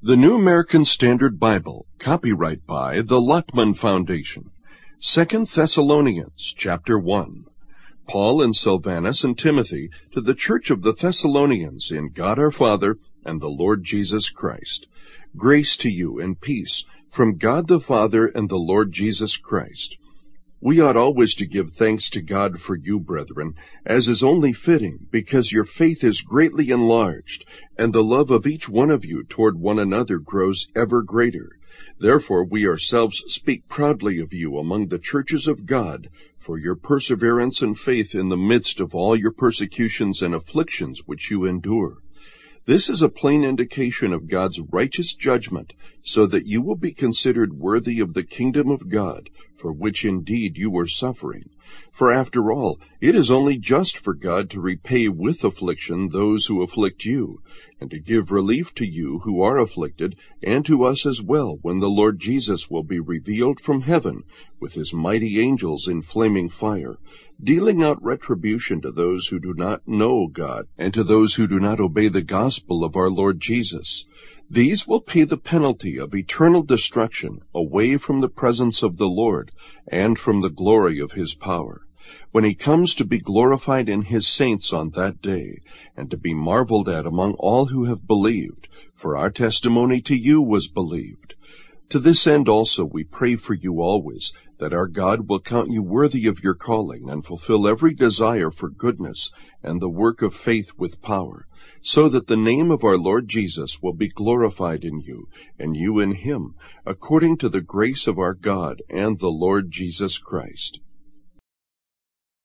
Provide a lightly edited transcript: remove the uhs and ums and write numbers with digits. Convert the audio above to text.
The New American Standard Bible, copyright by the Lottman Foundation. 2 Thessalonians, chapter 1. Paul and Silvanus and Timothy, to the church of the Thessalonians in God our Father and the Lord Jesus Christ. Grace to you and peace from God the Father and the Lord Jesus Christ. We ought always to give thanks to God for you, brethren, as is only fitting, because your faith is greatly enlarged, and the love of each one of you toward one another grows ever greater. Therefore we ourselves speak proudly of you among the churches of God, for your perseverance and faith in the midst of all your persecutions and afflictions which you endure. This is a plain indication of God's righteous judgment, so that you will be considered worthy of the kingdom of God, for which indeed you are suffering. For after all, it is only just for God to repay with affliction those who afflict you, and to give relief to you who are afflicted, and to us as well, when the Lord Jesus will be revealed from heaven with his mighty angels in flaming fire, dealing out retribution to those who do not know God, and to those who do not obey the gospel of our Lord Jesus. These will pay the penalty of eternal destruction away from the presence of the Lord and from the glory of his power, when he comes to be glorified in his saints on that day, and to be marveled at among all who have believed, for our testimony to you was believed. To this end also we pray for you always, that our God will count you worthy of your calling, and fulfill every desire for goodness and the work of faith with power, so that the name of our Lord Jesus will be glorified in you, and you in him, according to the grace of our God and the Lord Jesus Christ.